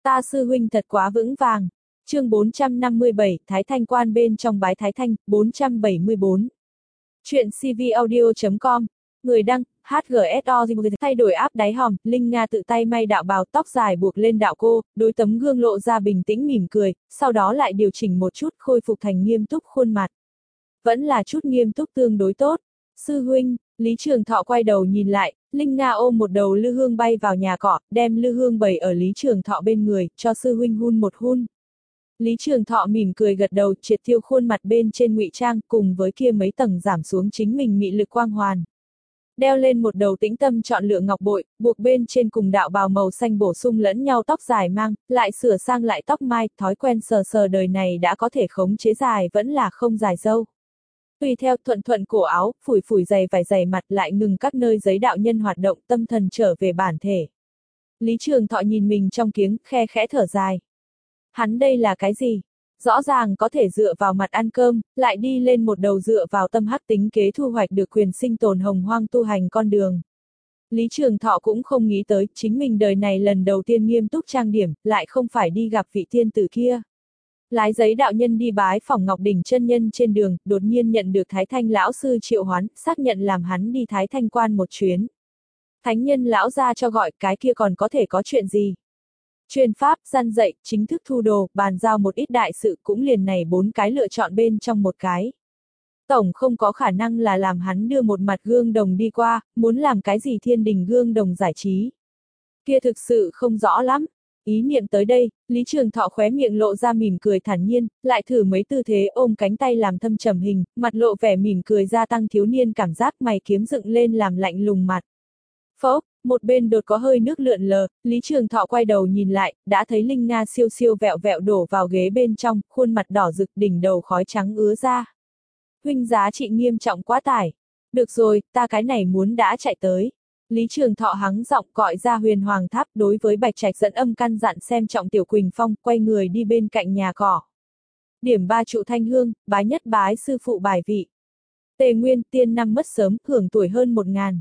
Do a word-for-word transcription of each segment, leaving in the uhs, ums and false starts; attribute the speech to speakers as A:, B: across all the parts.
A: Ta sư huynh thật quá vững vàng. Chương bốn trăm năm mươi bảy, Thái Thanh quan bên trong bái Thái Thanh, bốn trăm bảy mươi bốn. Chuyện cvaudio chấm com. Người đăng, hát giê ét o thay đổi áp đáy hòm, Linh Nga tự tay may đạo bào tóc dài buộc lên đạo cô, đối tấm gương lộ ra bình tĩnh mỉm cười, sau đó lại điều chỉnh một chút khôi phục thành nghiêm túc khuôn mặt. Vẫn là chút nghiêm túc tương đối tốt. Sư huynh, Lý Trường Thọ quay đầu nhìn lại, Linh Nga ôm một đầu lư hương bay vào nhà cọ, đem lư hương bày ở Lý Trường Thọ bên người, cho sư huynh hun một hun. Lý Trường Thọ mỉm cười gật đầu, triệt tiêu khuôn mặt bên trên ngụy trang, cùng với kia mấy tầng giảm xuống chính mình mị lực quang hoàn. Đeo lên một đầu tĩnh tâm chọn lựa ngọc bội, buộc bên trên cùng đạo bào màu xanh bổ sung lẫn nhau tóc dài mang, lại sửa sang lại tóc mai, thói quen sờ sờ đời này đã có thể khống chế dài vẫn là không dài dâu. Tùy theo thuận thuận cổ áo, phủi phủi giày vải giày mặt lại ngừng các nơi giấy đạo nhân hoạt động, tâm thần trở về bản thể. Lý Trường Thọ nhìn mình trong kiếng, khe khẽ thở dài. Hắn đây là cái gì? Rõ ràng có thể dựa vào mặt ăn cơm, lại đi lên một đầu dựa vào tâm hắc tính kế thu hoạch được quyền sinh tồn hồng hoang tu hành con đường. Lý Trường Thọ cũng không nghĩ tới, chính mình đời này lần đầu tiên nghiêm túc trang điểm, lại không phải đi gặp vị tiên tử kia. Lái giấy đạo nhân đi bái phỏng Ngọc Đỉnh chân nhân trên đường, đột nhiên nhận được Thái Thanh lão sư triệu hoán, xác nhận làm hắn đi Thái Thanh quan một chuyến. Thánh nhân lão ra cho gọi, cái kia còn có thể có chuyện gì? Truyền pháp, gian dạy, chính thức thu đồ, bàn giao một ít đại sự, cũng liền này bốn cái lựa chọn bên trong một cái. Tổng không có khả năng là làm hắn đưa một mặt gương đồng đi qua, muốn làm cái gì thiên đình gương đồng giải trí. Kia thực sự không rõ lắm. Ý niệm tới đây, Lý Trường Thọ khóe miệng lộ ra mỉm cười thản nhiên, lại thử mấy tư thế ôm cánh tay làm thâm trầm hình, mặt lộ vẻ mỉm cười gia tăng thiếu niên cảm giác, mày kiếm dựng lên làm lạnh lùng mặt. Phốc, một bên đột có hơi nước lượn lờ, Lý Trường Thọ quay đầu nhìn lại, đã thấy Linh Nga siêu siêu vẹo vẹo đổ vào ghế bên trong, khuôn mặt đỏ rực, đỉnh đầu khói trắng ứa ra. Huynh giá trị nghiêm trọng quá tải. Được rồi, ta cái này muốn đã chạy tới. Lý Trường Thọ hắng giọng gọi ra Huyền Hoàng Tháp, đối với Bạch Trạch dẫn âm căn dặn xem trọng Tiểu Quỳnh Phong, quay người đi bên cạnh nhà cỏ. Điểm ba trụ thanh hương, bái nhất bái sư phụ bài vị. Tề Nguyên tiên năm mất sớm, hưởng tuổi hơn một ngàn.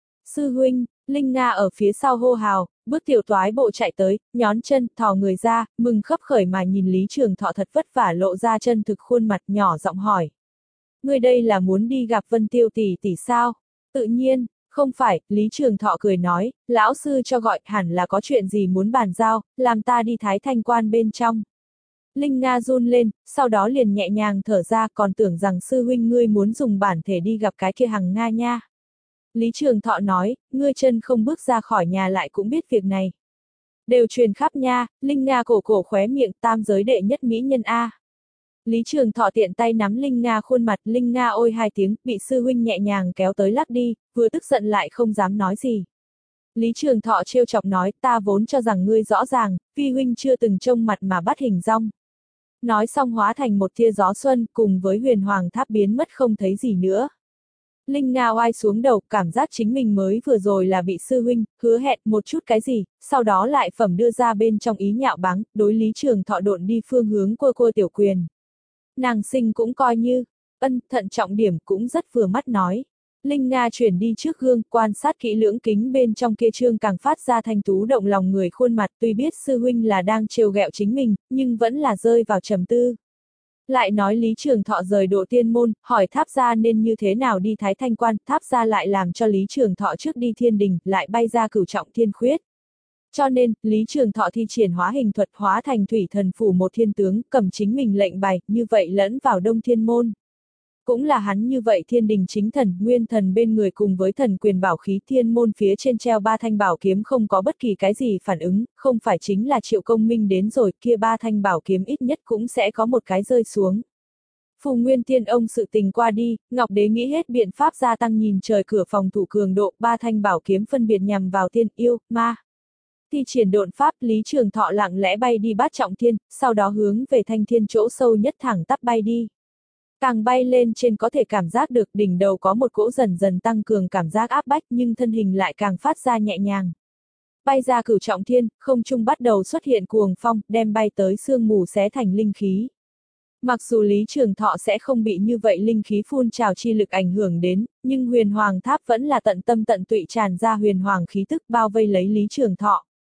A: Sư huynh, Linh Nga ở phía sau hô hào, bước tiểu toái bộ chạy tới, nhón chân, thò người ra, mừng khấp khởi mà nhìn Lý Trường Thọ thật vất vả lộ ra chân thực khuôn mặt, nhỏ giọng hỏi. Ngươi đây là muốn đi gặp Vân Tiêu tỷ tỷ sao? Tự nhiên, không phải, Lý Trường Thọ cười nói, lão sư cho gọi, hẳn là có chuyện gì muốn bàn giao, làm ta đi Thái Thanh quan bên trong. Linh Nga run lên, sau đó liền nhẹ nhàng thở ra, còn tưởng rằng sư huynh ngươi muốn dùng bản thể đi gặp cái kia hằng Nga nha. Lý Trường Thọ nói, ngươi chân không bước ra khỏi nhà lại cũng biết việc này. Đều truyền khắp nha, Linh Nga cổ cổ khóe miệng, tam giới đệ nhất mỹ nhân A. Lý Trường Thọ tiện tay nắm Linh Nga khuôn mặt, Linh Nga ôi hai tiếng, bị sư huynh nhẹ nhàng kéo tới lắc đi, vừa tức giận lại không dám nói gì. Lý Trường Thọ trêu chọc nói, ta vốn cho rằng ngươi rõ ràng, vi huynh chưa từng trông mặt mà bắt hình dong. Nói xong hóa thành một tia gió xuân, cùng với Huyền Hoàng Tháp biến mất không thấy gì nữa. Linh Nga oai xuống đầu, cảm giác chính mình mới vừa rồi là bị sư huynh hứa hẹn một chút cái gì, sau đó lại phẩm đưa ra bên trong ý nhạo báng, đối Lý Trường Thọ độn đi phương hướng cua cua tiểu quyền. Nàng sinh cũng coi như, ân, thận trọng điểm cũng rất vừa mắt nói. Linh Nga chuyển đi trước gương, quan sát kỹ lưỡng kính bên trong kia trương càng phát ra thanh tú động lòng người khuôn mặt, tuy biết sư huynh là đang trêu ghẹo chính mình, nhưng vẫn là rơi vào trầm tư. Lại nói Lý Trường Thọ rời Độ Tiên môn, hỏi Tháp gia nên như thế nào đi Thái Thanh quan, Tháp gia lại làm cho Lý Trường Thọ trước đi thiên đình, lại bay ra cửu trọng thiên khuyết. Cho nên, Lý Trường Thọ thi triển hóa hình thuật hóa thành thủy thần phủ một thiên tướng, cầm chính mình lệnh bài, như vậy lẫn vào Đông Thiên môn. Cũng là hắn như vậy thiên đình chính thần, nguyên thần bên người cùng với thần quyền bảo khí thiên môn phía trên treo ba thanh bảo kiếm không có bất kỳ cái gì phản ứng, không phải chính là Triệu Công Minh đến rồi, kia ba thanh bảo kiếm ít nhất cũng sẽ có một cái rơi xuống. Phù Nguyên Tiên ông sự tình qua đi, Ngọc Đế nghĩ hết biện pháp gia tăng nhìn trời cửa phòng thủ cường độ, ba thanh bảo kiếm phân biệt nhằm vào tiên, yêu, ma. Thi triển độn pháp, Lý Trường Thọ lặng lẽ bay đi bát trọng thiên, sau đó hướng về thanh thiên chỗ sâu nhất thẳng tắp bay đi. Càng bay lên trên có thể cảm giác được đỉnh đầu có một cỗ dần dần tăng cường cảm giác áp bách nhưng thân hình lại càng phát ra nhẹ nhàng. Bay ra cửu trọng thiên, không trung bắt đầu xuất hiện cuồng phong, đem bay tới sương mù xé thành linh khí. Mặc dù Lý Trường Thọ sẽ không bị như vậy linh khí phun trào chi lực ảnh hưởng đến, nhưng Huyền Hoàng Tháp vẫn là tận tâm tận tụy tràn ra huyền hoàng khí tức bao vây lấy Lý Trường Thọ.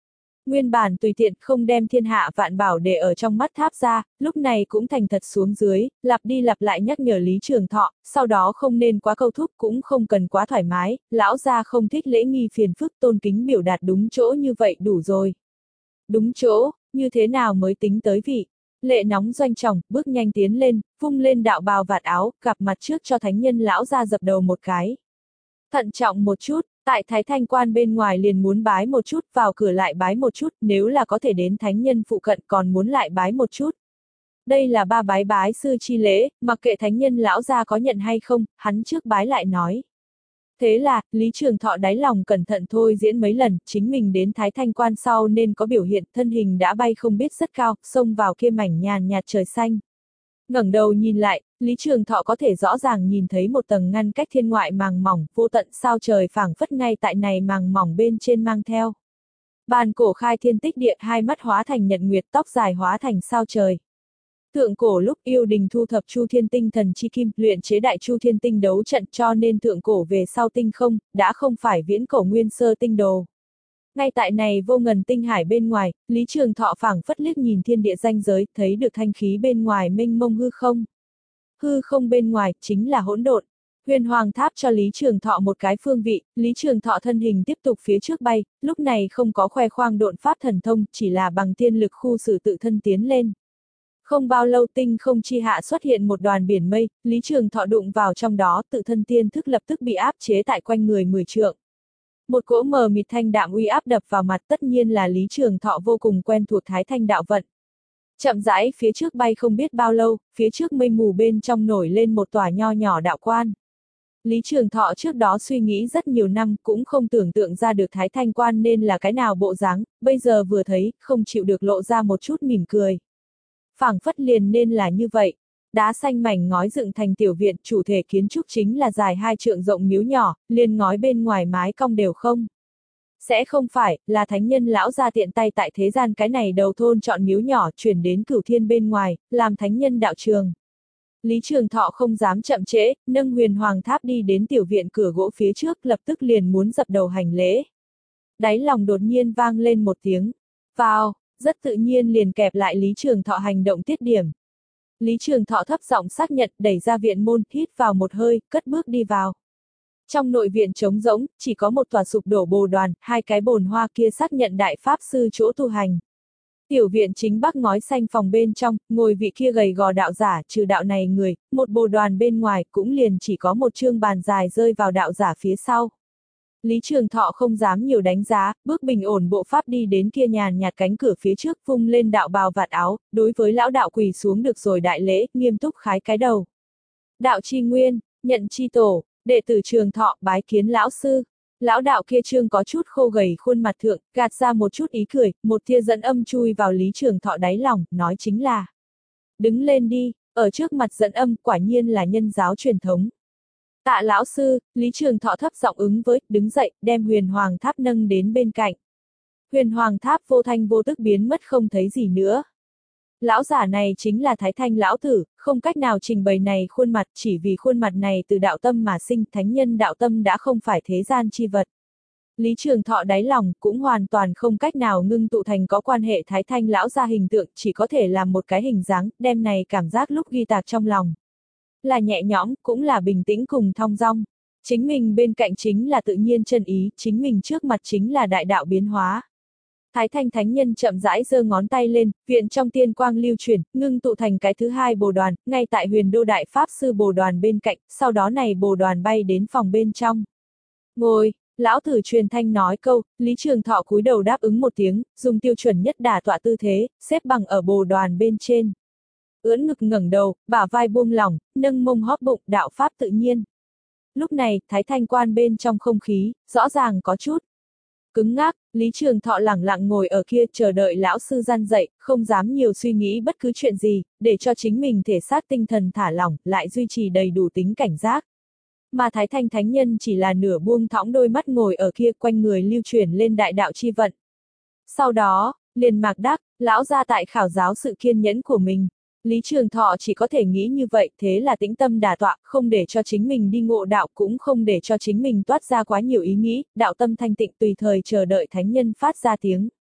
A: Nguyên bản tùy tiện không đem thiên hạ vạn bảo để ở trong mắt tháp ra, lúc này cũng thành thật xuống dưới, lặp đi lặp lại nhắc nhở Lý Trường Thọ, sau đó không nên quá câu thúc cũng không cần quá thoải mái, lão gia không thích lễ nghi phiền phức, tôn kính biểu đạt đúng chỗ như vậy đủ rồi. Đúng chỗ, như thế nào mới tính tới vị? Lệ nóng doanh trọng, bước nhanh tiến lên, vung lên đạo bào vạt áo, gặp mặt trước cho thánh nhân lão gia dập đầu một cái. Thận trọng một chút, tại Thái Thanh Quan bên ngoài liền muốn bái một chút, vào cửa lại bái một chút, nếu là có thể đến thánh nhân phụ cận còn muốn lại bái một chút. Đây là ba bái bái sư chi lễ, mặc kệ thánh nhân lão gia có nhận hay không, hắn trước bái lại nói. Thế là, Lý Trường Thọ đáy lòng cẩn thận thôi diễn mấy lần, chính mình đến Thái Thanh Quan sau nên có biểu hiện, thân hình đã bay không biết rất cao, xông vào kia mảnh nhàn nhạt trời xanh. Ngẩng đầu nhìn lại, Lý Trường Thọ có thể rõ ràng nhìn thấy một tầng ngăn cách thiên ngoại màng mỏng, vô tận sao trời phảng phất ngay tại này màng mỏng bên trên mang theo. Bàn cổ khai thiên tích địa, hai mắt hóa thành nhật nguyệt, tóc dài hóa thành sao trời. Thượng cổ lúc yêu đình thu thập Chu Thiên Tinh thần chi kim, luyện chế đại Chu Thiên Tinh đấu trận, cho nên thượng cổ về sau tinh không, đã không phải viễn cổ nguyên sơ tinh đồ. Ngay tại này vô ngần tinh hải bên ngoài, Lý Trường Thọ phảng phất liếc nhìn thiên địa ranh giới, thấy được thanh khí bên ngoài mênh mông hư không. Hư không bên ngoài, chính là hỗn độn. Huyền Hoàng Tháp cho Lý Trường Thọ một cái phương vị, Lý Trường Thọ thân hình tiếp tục phía trước bay, lúc này không có khoe khoang độn pháp thần thông, chỉ là bằng tiên lực khu xử tự thân tiến lên. Không bao lâu tinh không chi hạ xuất hiện một đoàn biển mây, Lý Trường Thọ đụng vào trong đó, tự thân tiên thức lập tức bị áp chế tại quanh người mười trượng. Một cỗ mờ mịt thanh đạm uy áp đập vào mặt, tất nhiên là Lý Trường Thọ vô cùng quen thuộc Thái Thanh đạo vận. Chậm rãi phía trước bay không biết bao lâu, phía trước mây mù bên trong nổi lên một tòa nho nhỏ đạo quan. Lý Trường Thọ trước đó suy nghĩ rất nhiều năm cũng không tưởng tượng ra được Thái Thanh Quan nên là cái nào bộ dáng, bây giờ vừa thấy, không chịu được lộ ra một chút mỉm cười. Phảng phất liền nên là như vậy. Đá xanh mảnh ngói dựng thành tiểu viện, chủ thể kiến trúc chính là dài hai trượng rộng miếu nhỏ, liền ngói bên ngoài mái cong đều không. Sẽ không phải, là thánh nhân lão gia tiện tay tại thế gian cái này đầu thôn chọn miếu nhỏ chuyển đến cửu thiên bên ngoài, làm thánh nhân đạo trường. Lý Trường Thọ không dám chậm trễ, nâng Huyền Hoàng Tháp đi đến tiểu viện cửa gỗ phía trước, lập tức liền muốn dập đầu hành lễ. Đáy lòng đột nhiên vang lên một tiếng, vào, rất tự nhiên liền kẹp lại Lý Trường Thọ hành động tiết điểm. Lý Trường Thọ thấp giọng xác nhận, đẩy ra viện môn, hít vào một hơi, cất bước đi vào. Trong nội viện trống rỗng, chỉ có một tòa sụp đổ bồ đoàn, hai cái bồn hoa kia xác nhận đại pháp sư chỗ tu hành. Tiểu viện chính bắc ngói xanh phòng bên trong, ngồi vị kia gầy gò đạo giả, trừ đạo này người, một bồ đoàn bên ngoài cũng liền chỉ có một chương bàn dài rơi vào đạo giả phía sau. Lý Trường Thọ không dám nhiều đánh giá, bước bình ổn bộ pháp đi đến kia nhàn nhạt cánh cửa phía trước, vung lên đạo bào vạt áo, đối với lão đạo quỳ xuống được rồi đại lễ, nghiêm túc khái cái đầu. Đạo chi nguyên, nhận chi tổ, đệ tử Trường Thọ bái kiến lão sư. Lão đạo kia trương có chút khô gầy khuôn mặt thượng, gạt ra một chút ý cười, một tia dẫn âm chui vào Lý Trường Thọ đáy lòng, nói chính là: đứng lên đi, ở trước mặt dẫn âm, quả nhiên là nhân giáo truyền thống. Tạ lão sư, Lý Trường Thọ thấp giọng ứng với, đứng dậy, đem Huyền Hoàng Tháp nâng đến bên cạnh. Huyền Hoàng Tháp vô thanh vô tức biến mất không thấy gì nữa. Lão giả này chính là Thái Thanh lão tử, không cách nào trình bày này khuôn mặt, chỉ vì khuôn mặt này từ đạo tâm mà sinh, thánh nhân đạo tâm đã không phải thế gian chi vật. Lý Trường Thọ đáy lòng cũng hoàn toàn không cách nào ngưng tụ thành có quan hệ Thái Thanh lão gia hình tượng, chỉ có thể làm một cái hình dáng, đem này cảm giác lúc ghi tạc trong lòng. Là nhẹ nhõm, cũng là bình tĩnh cùng thong dong. Chính mình bên cạnh chính là tự nhiên chân ý, chính mình trước mặt chính là đại đạo biến hóa. Thái Thanh thánh nhân chậm rãi giơ ngón tay lên, viện trong tiên quang lưu chuyển, ngưng tụ thành cái thứ hai bồ đoàn, ngay tại Huyền Đô đại pháp sư bồ đoàn bên cạnh, sau đó này bồ đoàn bay đến phòng bên trong. Ngồi, lão tử truyền thanh nói câu, Lý Trường Thọ cúi đầu đáp ứng một tiếng, dùng tiêu chuẩn nhất đả tọa tư thế, xếp bằng ở bồ đoàn bên trên. Ưỡn ngực ngẩng đầu, bả vai buông lỏng, nâng mông hóp bụng, đạo pháp tự nhiên. Lúc này, Thái Thanh Quan bên trong không khí, rõ ràng có chút cứng ngắc, Lý Trường Thọ lẳng lặng ngồi ở kia chờ đợi lão sư gian dạy, không dám nhiều suy nghĩ bất cứ chuyện gì, để cho chính mình thể xác tinh thần thả lỏng, lại duy trì đầy đủ tính cảnh giác. Mà Thái Thanh thánh nhân chỉ là nửa buông thõng đôi mắt ngồi ở kia, quanh người lưu chuyển lên đại đạo chi vận. Sau đó, liền mạc đắc, lão ra tại khảo giáo sự kiên nhẫn của mình. Lý Trường Thọ chỉ có thể nghĩ như vậy, thế là tĩnh tâm đả tọa, không để cho chính mình đi ngộ đạo, cũng không để cho chính mình toát ra quá nhiều ý nghĩ, đạo tâm thanh tịnh tùy thời chờ đợi thánh nhân phát ra tiếng.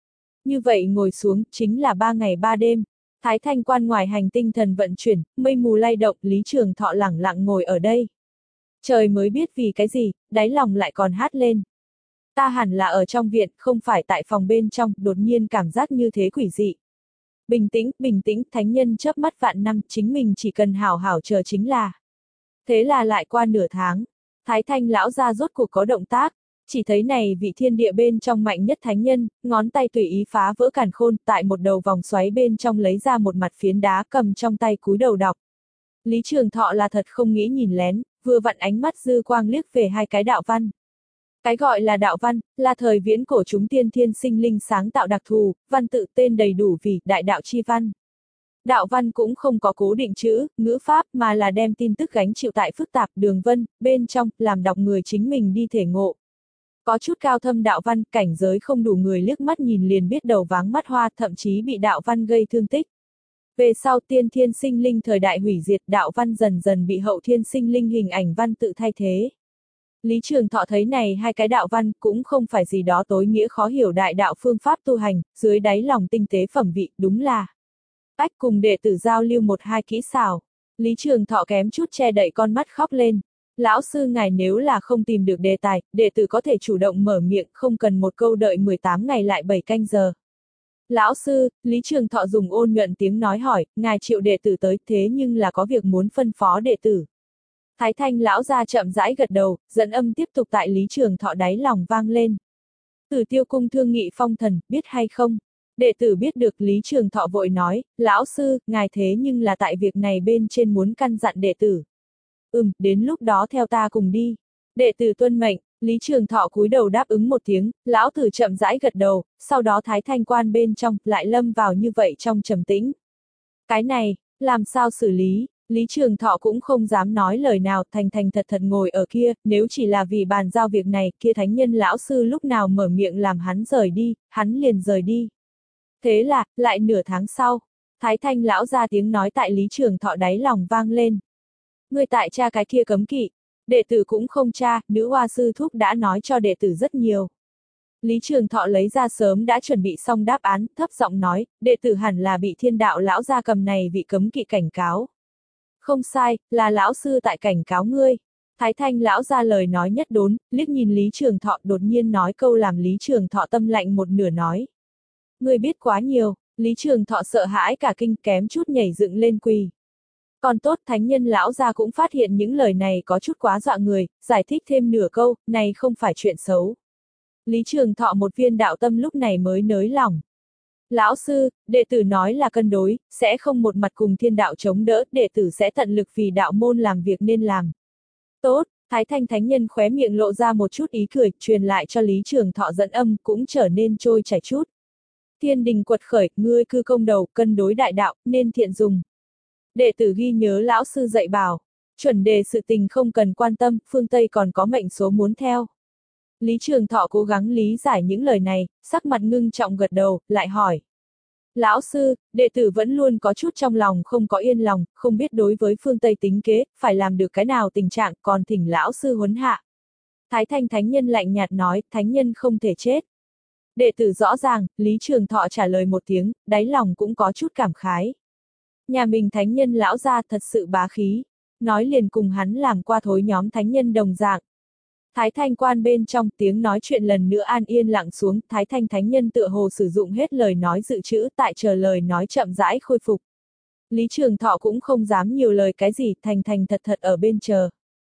A: Như vậy ngồi xuống, chính là ba ngày ba đêm. Thái Thanh Quan ngoài hành tinh thần vận chuyển, mây mù lay động, Lý Trường Thọ lẳng lặng ngồi ở đây. Trời mới biết vì cái gì, đáy lòng lại còn hát lên. Ta hẳn là ở trong viện, không phải tại phòng bên trong, đột nhiên cảm giác như thế quỷ dị. Bình tĩnh, bình tĩnh, thánh nhân chớp mắt vạn năm, chính mình chỉ cần hảo hảo chờ chính là. Thế là lại qua nửa tháng, Thái Thanh lão gia rốt cuộc có động tác, chỉ thấy này vị thiên địa bên trong mạnh nhất thánh nhân, ngón tay tùy ý phá vỡ càn khôn, tại một đầu vòng xoáy bên trong lấy ra một mặt phiến đá cầm trong tay cúi đầu đọc. Lý Trường Thọ là thật không nghĩ nhìn lén, vừa vặn ánh mắt dư quang liếc về hai cái đạo văn. Cái gọi là đạo văn, là thời viễn cổ chúng tiên thiên sinh linh sáng tạo đặc thù, văn tự tên đầy đủ vì đại đạo chi văn. Đạo văn cũng không có cố định chữ, ngữ pháp mà là đem tin tức gánh chịu tại phức tạp đường vân, bên trong, làm đọc người chính mình đi thể ngộ. Có chút cao thâm đạo văn, cảnh giới không đủ người liếc mắt nhìn liền biết đầu váng mắt hoa, thậm chí bị đạo văn gây thương tích. Về sau tiên thiên sinh linh thời đại hủy diệt, đạo văn dần dần bị hậu thiên sinh linh hình ảnh văn tự thay thế. Lý Trường Thọ thấy này hai cái đạo văn cũng không phải gì đó tối nghĩa khó hiểu đại đạo phương pháp tu hành, dưới đáy lòng tinh tế phẩm vị, đúng là. Ách cùng đệ tử giao lưu một hai kỹ xảo. Lý Trường Thọ kém chút che đậy con mắt khóc lên. Lão sư ngài nếu là không tìm được đề tài, đệ tử có thể chủ động mở miệng, không cần một câu đợi mười tám ngày lại bảy canh giờ. Lão sư, Lý Trường Thọ dùng ôn nhuận tiếng nói hỏi, ngài triệu đệ tử tới thế nhưng là có việc muốn phân phó đệ tử. Thái Thanh lão gia chậm rãi gật đầu, dẫn âm tiếp tục tại Lý Trường Thọ đáy lòng vang lên. Tử Tiêu cung thương nghị phong thần, biết hay không? Đệ tử biết được. Lý Trường Thọ vội nói, lão sư, ngài thế nhưng là tại việc này bên trên muốn căn dặn đệ tử. Ừm, đến lúc đó theo ta cùng đi. Đệ tử tuân mệnh. Lý Trường Thọ cúi đầu đáp ứng một tiếng, lão tử chậm rãi gật đầu, sau đó Thái Thanh quan bên trong, lại lâm vào như vậy trong trầm tĩnh. Cái này, làm sao xử lý? Lý Trường Thọ cũng không dám nói lời nào, thành thành thật thật ngồi ở kia, nếu chỉ là vì bàn giao việc này, kia thánh nhân lão sư lúc nào mở miệng làm hắn rời đi, hắn liền rời đi. Thế là, lại nửa tháng sau, Thái Thanh lão ra tiếng nói tại Lý Trường Thọ đáy lòng vang lên. Người tại cha cái kia cấm kỵ, đệ tử cũng không tra, nữ hoa sư thúc đã nói cho đệ tử rất nhiều. Lý Trường Thọ lấy ra sớm đã chuẩn bị xong đáp án, thấp giọng nói, đệ tử hẳn là bị thiên đạo lão gia cầm này vị cấm kỵ cảnh cáo. Không sai, là lão sư tại cảnh cáo ngươi. Thái Thanh lão ra lời nói nhất đốn, liếc nhìn Lý Trường Thọ đột nhiên nói câu làm Lý Trường Thọ tâm lạnh một nửa nói. Ngươi biết quá nhiều, Lý Trường Thọ sợ hãi cả kinh kém chút nhảy dựng lên quỳ. Còn tốt thánh nhân lão gia cũng phát hiện những lời này có chút quá dọa người, giải thích thêm nửa câu, này không phải chuyện xấu. Lý Trường Thọ một viên đạo tâm lúc này mới nới lỏng. Lão sư, đệ tử nói là cân đối, sẽ không một mặt cùng thiên đạo chống đỡ, đệ tử sẽ tận lực vì đạo môn làm việc nên làm. Tốt, Thái Thanh thánh nhân khóe miệng lộ ra một chút ý cười, truyền lại cho Lý Trường Thọ dẫn âm cũng trở nên trôi chảy chút. Thiên đình quật khởi, ngươi cư công đầu, cân đối đại đạo, nên thiện dùng. Đệ tử ghi nhớ lão sư dạy bảo, chuẩn đề sự tình không cần quan tâm, phương Tây còn có mệnh số muốn theo. Lý Trường Thọ cố gắng lý giải những lời này, sắc mặt ngưng trọng gật đầu, lại hỏi. Lão sư, đệ tử vẫn luôn có chút trong lòng không có yên lòng, không biết đối với phương Tây tính kế, phải làm được cái nào tình trạng, còn thỉnh lão sư huấn hạ. Thái Thanh thánh nhân lạnh nhạt nói, thánh nhân không thể chết. Đệ tử rõ ràng, Lý Trường Thọ trả lời một tiếng, đáy lòng cũng có chút cảm khái. Nhà mình thánh nhân lão gia thật sự bá khí, nói liền cùng hắn làm qua thối nhóm thánh nhân đồng dạng. Thái Thanh quan bên trong tiếng nói chuyện lần nữa an yên lặng xuống, Thái Thanh thánh nhân tựa hồ sử dụng hết lời nói dự trữ tại chờ lời nói chậm rãi khôi phục. Lý Trường Thọ cũng không dám nhiều lời cái gì, thành thành thật thật ở bên chờ.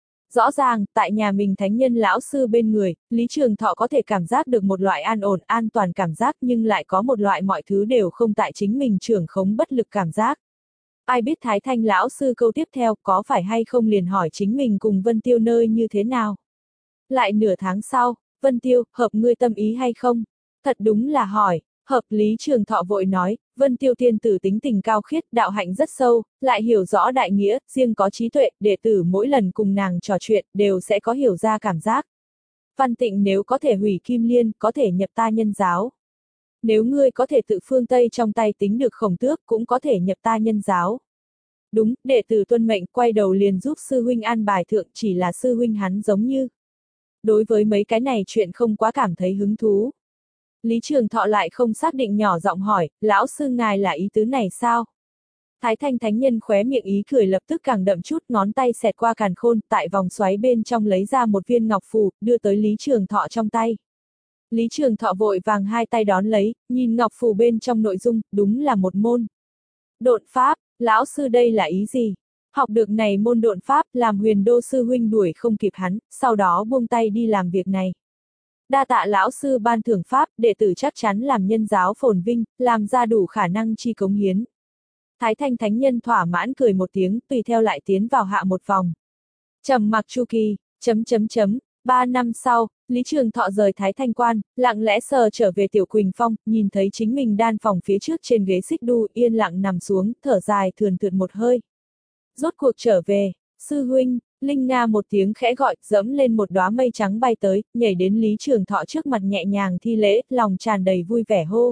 A: Rõ ràng, tại nhà mình thánh nhân lão sư bên người, Lý Trường Thọ có thể cảm giác được một loại an ổn, an toàn cảm giác nhưng lại có một loại mọi thứ đều không tại chính mình trưởng khống bất lực cảm giác. Ai biết Thái Thanh lão sư câu tiếp theo có phải hay không liền hỏi chính mình cùng Vân Tiêu nơi như thế nào. Lại nửa tháng sau, Vân Tiêu, hợp ngươi tâm ý hay không? Thật đúng là hỏi, hợp. Lý Trường Thọ vội nói, Vân Tiêu tiên tử tính tình cao khiết, đạo hạnh rất sâu, lại hiểu rõ đại nghĩa, riêng có trí tuệ, đệ tử mỗi lần cùng nàng trò chuyện, đều sẽ có hiểu ra cảm giác. Văn Tịnh nếu có thể hủy Kim Liên, có thể nhập ta nhân giáo. Nếu ngươi có thể tự phương Tây trong tay tính được Khổng Tước, cũng có thể nhập ta nhân giáo. Đúng, đệ tử tuân mệnh, quay đầu liền giúp sư huynh an bài thượng, chỉ là sư huynh hắn giống như. Đối với mấy cái này chuyện không quá cảm thấy hứng thú. Lý Trường Thọ lại không xác định nhỏ giọng hỏi, lão sư ngài là ý tứ này sao? Thái Thanh Thánh Nhân khóe miệng ý cười lập tức càng đậm chút, ngón tay xẹt qua càn khôn, tại vòng xoáy bên trong lấy ra một viên ngọc phù, đưa tới Lý Trường Thọ trong tay. Lý Trường Thọ vội vàng hai tay đón lấy, nhìn ngọc phù bên trong nội dung, đúng là một môn độn pháp, lão sư đây là ý gì? Học được này môn độn pháp, làm Huyền Đô sư huynh đuổi không kịp hắn, sau đó buông tay đi làm việc này. Đa tạ lão sư ban thưởng pháp, đệ tử chắc chắn làm nhân giáo phồn vinh, làm ra đủ khả năng chi cống hiến. Thái Thanh Thánh Nhân thỏa mãn cười một tiếng, tùy theo lại tiến vào hạ một vòng. Trầm mặc chu kỳ, chấm chấm chấm, ba năm sau, Lý Trường Thọ rời Thái Thanh Quan, lặng lẽ sờ trở về Tiểu Quỳnh Phong, nhìn thấy chính mình đan phòng phía trước trên ghế xích đu, yên lặng nằm xuống, thở dài thườn thượt một hơi. Rốt cuộc trở về, sư huynh, Linh Nga một tiếng khẽ gọi, dẫm lên một đóa mây trắng bay tới, nhảy đến Lý Trường Thọ trước mặt nhẹ nhàng thi lễ, lòng tràn đầy vui vẻ hô.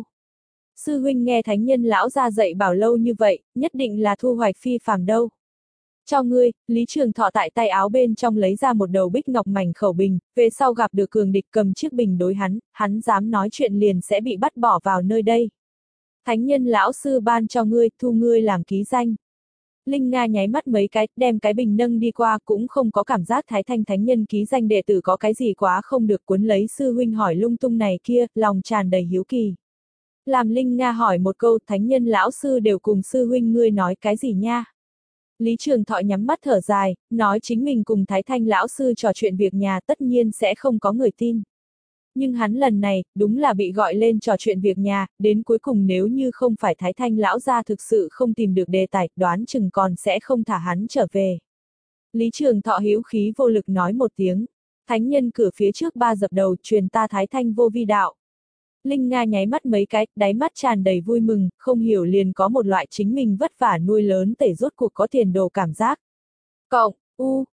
A: Sư huynh nghe thánh nhân lão ra dạy bảo lâu như vậy, nhất định là thu hoạch phi phàm đâu. Cho ngươi, Lý Trường Thọ tại tay áo bên trong lấy ra một đầu bích ngọc mảnh khẩu bình, về sau gặp được cường địch cầm chiếc bình đối hắn, hắn dám nói chuyện liền sẽ bị bắt bỏ vào nơi đây. Thánh nhân lão sư ban cho ngươi, thu ngươi làm ký danh. Linh Nga nháy mắt mấy cái, đem cái bình nâng đi qua, cũng không có cảm giác Thái Thanh Thánh Nhân ký danh đệ tử có cái gì quá không được, cuốn lấy sư huynh hỏi lung tung này kia, lòng tràn đầy hiếu kỳ. Làm Linh Nga hỏi một câu, Thánh Nhân lão sư đều cùng sư huynh ngươi nói cái gì nha? Lý Trường Thọ nhắm mắt thở dài, nói chính mình cùng Thái Thanh lão sư trò chuyện việc nhà tất nhiên sẽ không có người tin. Nhưng hắn lần này, đúng là bị gọi lên trò chuyện việc nhà, đến cuối cùng nếu như không phải Thái Thanh lão gia thực sự không tìm được đề tài, đoán chừng còn sẽ không thả hắn trở về. Lý Trường Thọ hữu khí vô lực nói một tiếng, thánh nhân cửa phía trước ba dập đầu, truyền ta Thái Thanh vô vi đạo. Linh Nga nháy mắt mấy cái, đáy mắt tràn đầy vui mừng, không hiểu liền có một loại chính mình vất vả nuôi lớn tể rốt cuộc có tiền đồ cảm giác. Cộng, u,